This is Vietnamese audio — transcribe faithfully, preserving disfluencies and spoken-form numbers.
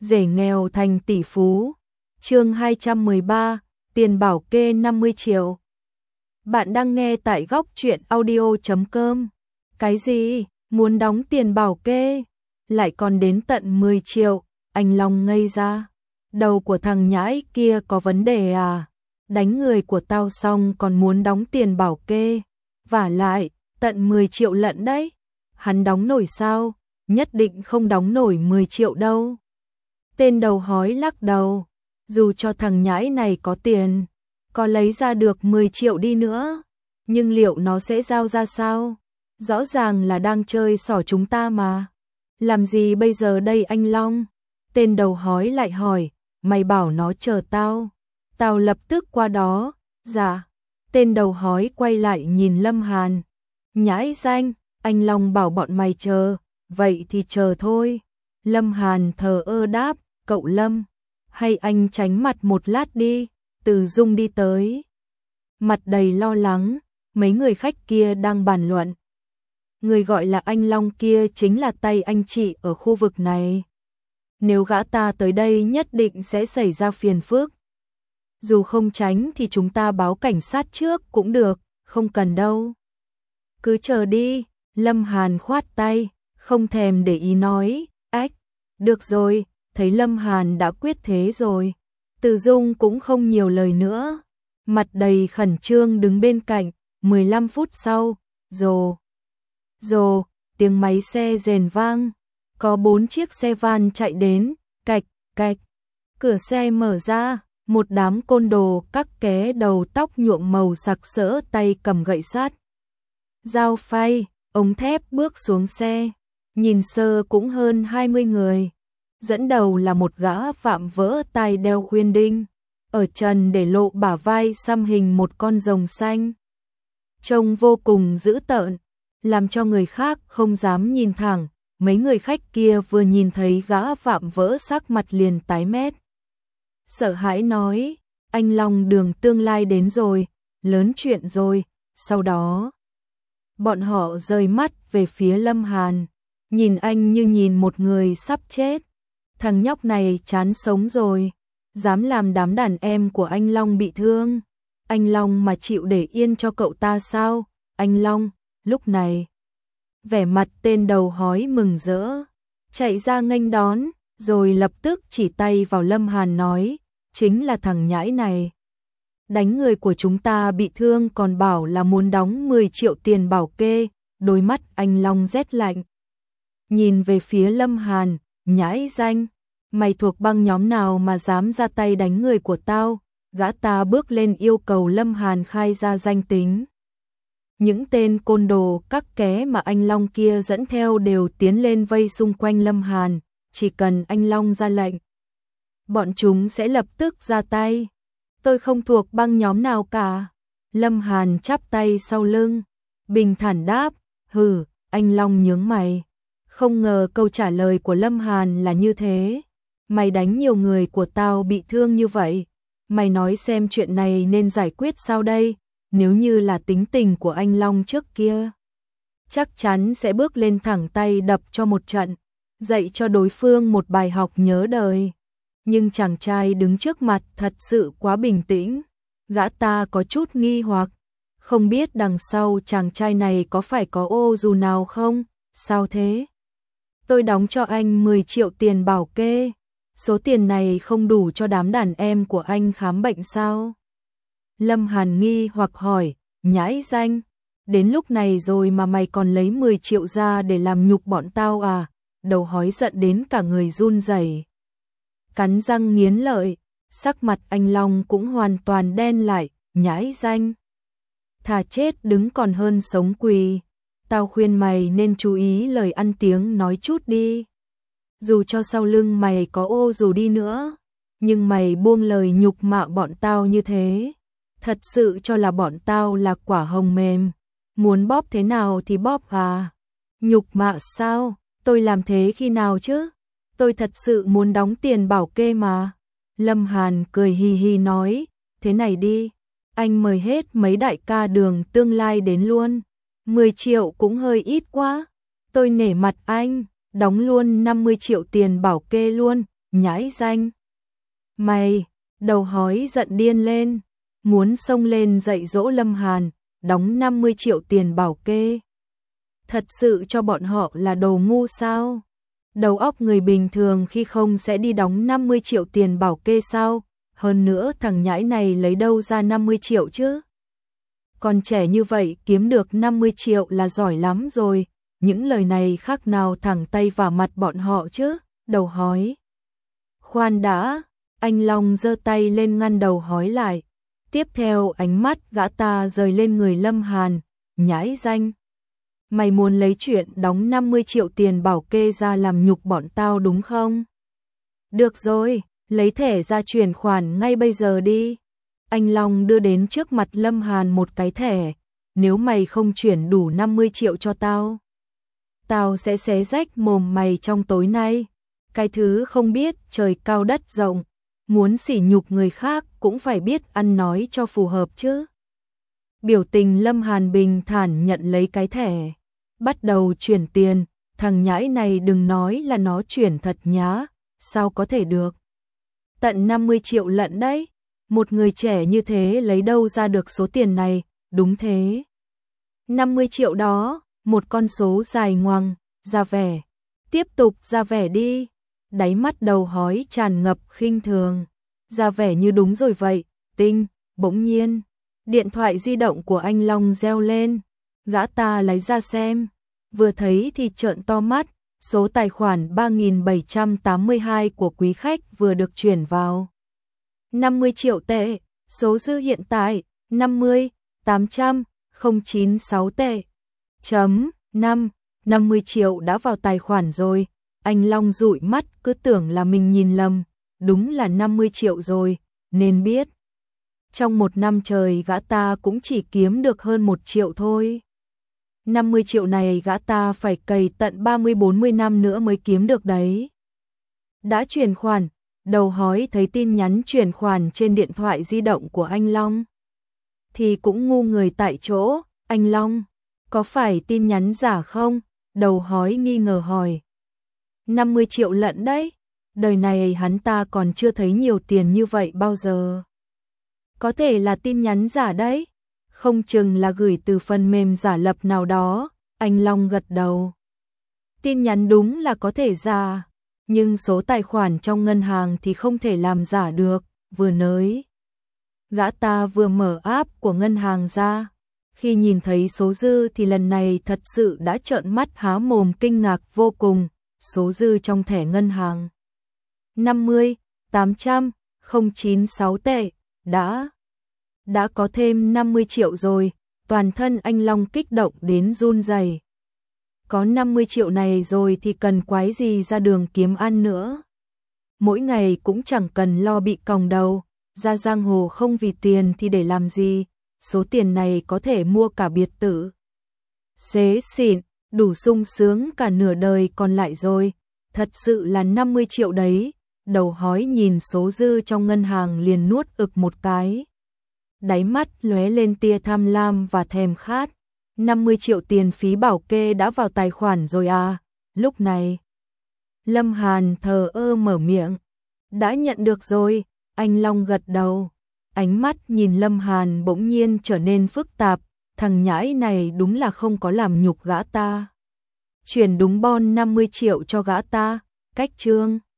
rể nghèo thành tỷ phú. Chương hai trăm mười ba, tiền bảo kê năm mươi triệu. Bạn đang nghe tại góc truyện audio chấm com. Cái gì? Muốn đóng tiền bảo kê? Lại còn đến tận mười triệu, anh Long ngây ra. Đầu của thằng nhãi kia có vấn đề à? Đánh người của tao xong còn muốn đóng tiền bảo kê. Vả lại, tận mười triệu lận đấy. Hắn đóng nổi sao? Nhất định không đóng nổi mười triệu đâu. Tên đầu hói lắc đầu. Dù cho thằng nhãi này có tiền, có lấy ra được mười triệu đi nữa, nhưng liệu nó sẽ giao ra sao? Rõ ràng là đang chơi xỏ chúng ta mà. Làm gì bây giờ đây anh Long? Tên đầu hói lại hỏi, mày bảo nó chờ tao. Tao lập tức qua đó. Dạ. Tên đầu hói quay lại nhìn Lâm Hàn. Nhãi danh, anh Long bảo bọn mày chờ, vậy thì chờ thôi. Lâm Hàn thờ ơ đáp, cậu Lâm, hay anh tránh mặt một lát đi. Từ Dung đi tới, mặt đầy lo lắng, mấy người khách kia đang bàn luận. Người gọi là anh Long kia chính là tay anh chị ở khu vực này. Nếu gã ta tới đây nhất định sẽ xảy ra phiền phức. Dù không tránh thì chúng ta báo cảnh sát trước cũng được, không cần đâu. Cứ chờ đi, Lâm Hàn khoát tay, không thèm để ý nói, ách, được rồi, thấy Lâm Hàn đã quyết thế rồi. Từ Dung cũng không nhiều lời nữa, mặt đầy khẩn trương đứng bên cạnh. Mười lăm phút sau, rồ, rồ, tiếng máy xe rền vang, có bốn chiếc xe van chạy đến, cạch, cạch, cửa xe mở ra, một đám côn đồ các ké đầu tóc nhuộm màu sặc sỡ tay cầm gậy sắt, dao phay, ống thép bước xuống xe, nhìn sơ cũng hơn hai mươi người. Dẫn đầu là một gã phạm vỡ tai đeo khuyên đinh, ở trần để lộ bả vai xăm hình một con rồng xanh. Trông vô cùng dữ tợn, làm cho người khác không dám nhìn thẳng. Mấy người khách kia vừa nhìn thấy gã phạm vỡ sắc mặt liền tái mét. Sợ hãi nói, anh Long Đường tương lai đến rồi, lớn chuyện rồi. Sau đó, bọn họ rời mắt về phía Lâm Hàn, nhìn anh như nhìn một người sắp chết. Thằng nhóc này chán sống rồi, dám làm đám đàn em của anh Long bị thương. Anh Long mà chịu để yên cho cậu ta sao? Anh Long, lúc này, vẻ mặt tên đầu hói mừng rỡ, chạy ra nghênh đón, rồi lập tức chỉ tay vào Lâm Hàn nói, chính là thằng nhãi này. Đánh người của chúng ta bị thương còn bảo là muốn đóng mười triệu tiền bảo kê. Đôi mắt anh Long rét lạnh, nhìn về phía Lâm Hàn, nhãi danh, mày thuộc băng nhóm nào mà dám ra tay đánh người của tao? Gã ta bước lên yêu cầu Lâm Hàn khai ra danh tính. Những tên côn đồ các ké mà anh Long kia dẫn theo đều tiến lên vây xung quanh Lâm Hàn, chỉ cần anh Long ra lệnh, bọn chúng sẽ lập tức ra tay. Tôi không thuộc băng nhóm nào cả. Lâm Hàn chắp tay sau lưng, bình thản đáp, hừ. Anh Long nhướng mày, không ngờ câu trả lời của Lâm Hàn là như thế. Mày đánh nhiều người của tao bị thương như vậy, mày nói xem chuyện này nên giải quyết sao đây? Nếu như là tính tình của anh Long trước kia, chắc chắn sẽ bước lên thẳng tay đập cho một trận, dạy cho đối phương một bài học nhớ đời. Nhưng chàng trai đứng trước mặt thật sự quá bình tĩnh, gã ta có chút nghi hoặc, không biết đằng sau chàng trai này có phải có ô dù nào không? Sao thế? Tôi đóng cho anh mười triệu tiền bảo kê, số tiền này không đủ cho đám đàn em của anh khám bệnh sao? Lâm Hàn nghi hoặc hỏi, nhãi danh, đến lúc này rồi mà mày còn lấy mười triệu ra để làm nhục bọn tao à? Đầu hói giận đến cả người run rẩy, cắn răng nghiến lợi, sắc mặt anh Long cũng hoàn toàn đen lại, nhãi danh, thà chết đứng còn hơn sống quỳ. Tao khuyên mày nên chú ý lời ăn tiếng nói chút đi. Dù cho sau lưng mày có ô dù đi nữa, nhưng mày buông lời nhục mạ bọn tao như thế, thật sự cho là bọn tao là quả hồng mềm, muốn bóp thế nào thì bóp à? Nhục mạ sao? Tôi làm thế khi nào chứ? Tôi thật sự muốn đóng tiền bảo kê mà. Lâm Hàn cười hì hì nói, thế này đi, anh mời hết mấy đại ca Đường tương lai đến luôn. mười triệu cũng hơi ít quá. Tôi nể mặt anh, đóng luôn năm mươi triệu tiền bảo kê luôn. nhãi danh. Mày, đầu hói giận điên lên, muốn xông lên dạy dỗ Lâm Hàn, đóng năm mươi triệu tiền bảo kê. Thật sự cho bọn họ là đồ ngu sao? Đầu óc người bình thường khi không sẽ đi đóng năm mươi triệu tiền bảo kê sao? Hơn nữa thằng nhãi này lấy đâu ra năm mươi triệu chứ? Còn trẻ như vậy kiếm được năm mươi triệu là giỏi lắm rồi. Những lời này khác nào thẳng tay vào mặt bọn họ chứ? Đầu hói. Khoan đã, anh Long giơ tay lên ngăn đầu hói lại. Tiếp theo ánh mắt gã ta rời lên người Lâm Hàn, nhãi danh. Mày muốn lấy chuyện đóng năm mươi triệu tiền bảo kê ra làm nhục bọn tao đúng không? Được rồi, lấy thẻ ra chuyển khoản ngay bây giờ đi. Anh Long đưa đến trước mặt Lâm Hàn một cái thẻ. Nếu mày không chuyển đủ năm mươi triệu cho tao, tao sẽ xé rách mồm mày trong tối nay. Cái thứ không biết trời cao đất rộng, muốn sỉ nhục người khác cũng phải biết ăn nói cho phù hợp chứ. Biểu tình Lâm Hàn bình thản nhận lấy cái thẻ, bắt đầu chuyển tiền. Thằng nhãi này đừng nói là nó chuyển thật nhá, sao có thể được. Tận năm mươi triệu lận đấy, một người trẻ như thế lấy đâu ra được số tiền này, đúng thế. năm mươi triệu đó, một con số dài ngoằng, ra vẻ. Tiếp tục ra vẻ đi. Đáy mắt đầu hói tràn ngập khinh thường. Ra vẻ như đúng rồi vậy, tinh. Bỗng nhiên, điện thoại di động của anh Long reo lên. Gã ta lấy ra xem. Vừa thấy thì trợn to mắt. Số tài khoản ba nghìn bảy trăm tám mươi hai của quý khách vừa được chuyển vào. năm mươi triệu tệ. Số dư hiện tại năm mươi, tám trăm, không chín sáu tệ. Chấm, năm, năm mươi triệu đã vào tài khoản rồi. Anh Long dụi mắt cứ tưởng là mình nhìn lầm. Đúng là năm mươi triệu rồi, nên biết. Trong một năm trời gã ta cũng chỉ kiếm được hơn một triệu thôi. năm mươi triệu này gã ta phải cày tận ba mươi bốn mươi năm nữa mới kiếm được đấy. Đã chuyển khoản, đầu hói thấy tin nhắn chuyển khoản trên điện thoại di động của anh Long. Thì cũng ngu người tại chỗ, anh Long, có phải tin nhắn giả không? Đầu hói nghi ngờ hỏi. năm mươi triệu lận đấy, đời này hắn ta còn chưa thấy nhiều tiền như vậy bao giờ. Có thể là tin nhắn giả đấy, không chừng là gửi từ phần mềm giả lập nào đó, anh Long gật đầu. Tin nhắn đúng là có thể giả, nhưng số tài khoản trong ngân hàng thì không thể làm giả được, vừa nới. Gã ta vừa mở app của ngân hàng ra, khi nhìn thấy số dư thì lần này thật sự đã trợn mắt há mồm kinh ngạc vô cùng, số dư trong thẻ ngân hàng. năm mươi, tám trăm, không chín sáu tệ, đã, đã có thêm năm mươi triệu rồi, toàn thân anh Long kích động đến run rẩy. Có năm mươi triệu này rồi thì cần quái gì ra đường kiếm ăn nữa. Mỗi ngày cũng chẳng cần lo bị còng đầu, ra giang hồ không vì tiền thì để làm gì, số tiền này có thể mua cả biệt thự. Xế xịn, đủ sung sướng cả nửa đời còn lại rồi, thật sự là năm mươi triệu đấy. Đầu hói nhìn số dư trong ngân hàng liền nuốt ực một cái. Đáy mắt lóe lên tia tham lam và thèm khát. năm mươi triệu tiền phí bảo kê đã vào tài khoản rồi à? Lúc này, Lâm Hàn thờ ơ mở miệng. Đã nhận được rồi, anh Long gật đầu. Ánh mắt nhìn Lâm Hàn bỗng nhiên trở nên phức tạp. Thằng nhãi này đúng là không có làm nhục gã ta. Chuyển đúng bon năm mươi triệu cho gã ta, cách trương.